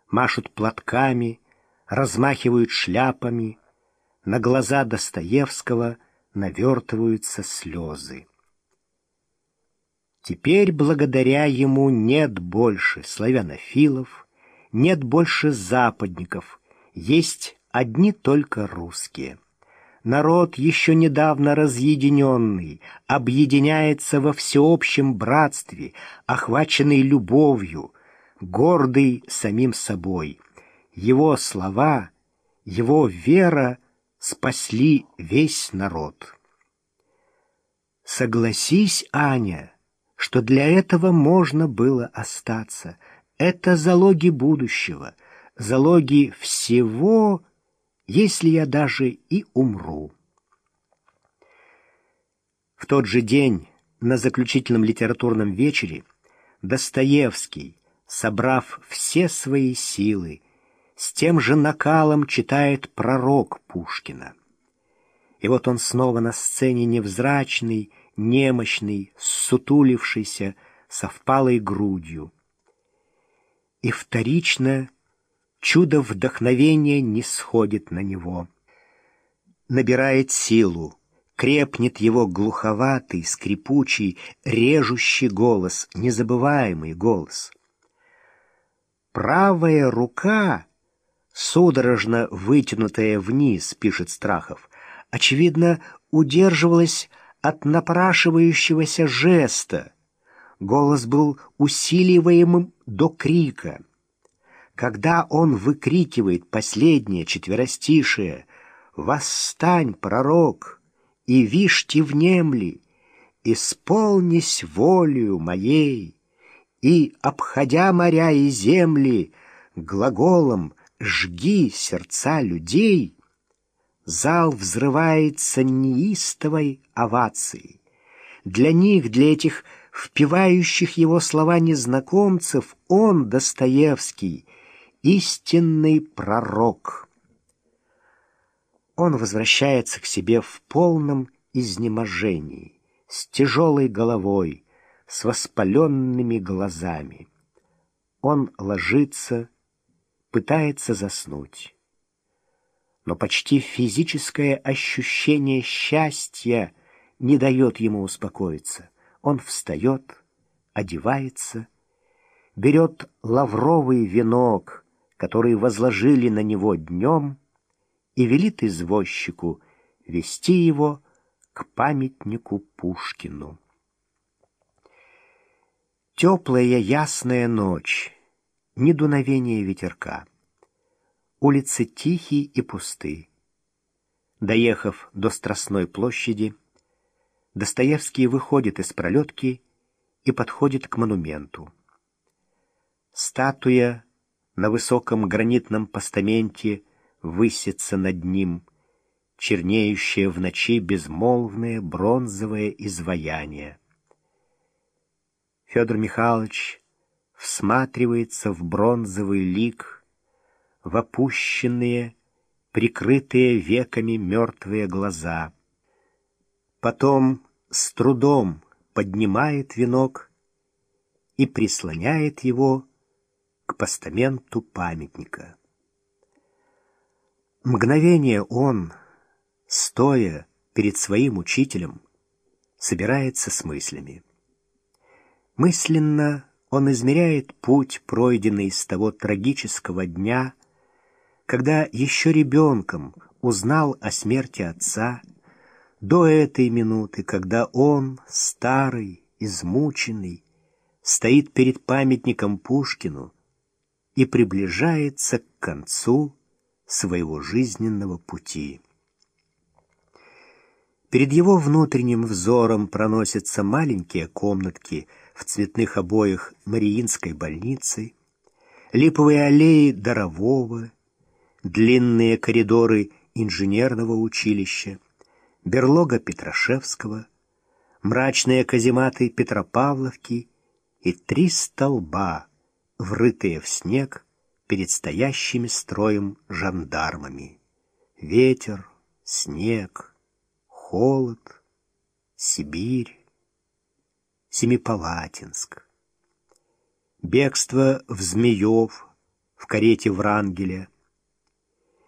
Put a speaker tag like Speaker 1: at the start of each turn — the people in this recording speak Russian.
Speaker 1: машут платками, размахивают шляпами, на глаза Достоевского навертываются слезы. Теперь благодаря ему нет больше славянофилов, нет больше западников, есть одни только русские. Народ, еще недавно разъединенный, объединяется во всеобщем братстве, охваченный любовью, гордый самим собой. Его слова, его вера спасли весь народ. Согласись, Аня, что для этого можно было остаться. Это залоги будущего, залоги всего, если я даже и умру. В тот же день, на заключительном литературном вечере, Достоевский, собрав все свои силы, с тем же накалом читает «Пророк» Пушкина. И вот он снова на сцене невзрачный, немощный, ссутулившийся, со впалой грудью. И вторично чудо вдохновения нисходит на него. Набирает силу, крепнет его глуховатый, скрипучий, режущий голос, незабываемый голос. «Правая рука, судорожно вытянутая вниз, — пишет Страхов, — очевидно, удерживалась от напрашивающегося жеста. Голос был усиливаемым до крика. Когда он выкрикивает последнее четверостишее «Восстань, пророк, и вишьте внемли, исполнись волею моей», и, обходя моря и земли, глаголом «жги сердца людей», зал взрывается неистовой овацией. Для них, для этих впивающих его слова незнакомцев, он, Достоевский, истинный пророк. Он возвращается к себе в полном изнеможении, с тяжелой головой, с воспаленными глазами. Он ложится, пытается заснуть. Но почти физическое ощущение счастья не дает ему успокоиться. Он встает, одевается, берет лавровый венок, который возложили на него днем, и велит извозчику вести его к памятнику Пушкину. Теплая ясная ночь, ни дуновения ветерка. Улицы тихие и пусты. Доехав до Страстной площади, Достоевский выходит из пролетки и подходит к монументу. Статуя на высоком гранитном постаменте высится над ним, чернеющее в ночи безмолвное бронзовое изваяние. Федор Михайлович всматривается в бронзовый лик, в опущенные, прикрытые веками мертвые глаза. Потом с трудом поднимает венок и прислоняет его к постаменту памятника. Мгновение он, стоя перед своим учителем, собирается с мыслями. Мысленно он измеряет путь, пройденный с того трагического дня, когда еще ребенком узнал о смерти отца, до этой минуты, когда он, старый, измученный, стоит перед памятником Пушкину и приближается к концу своего жизненного пути. Перед его внутренним взором проносятся маленькие комнатки в цветных обоях Мариинской больницы, липовые аллеи Дарового, длинные коридоры инженерного училища, берлога Петрашевского, мрачные казематы Петропавловки и 3 столба, врытые в снег перед стоящими строем жандармами. Ветер, снег, холод, Сибирь, Семипалатинск. Бегство в Змеев, в карете Врангеля.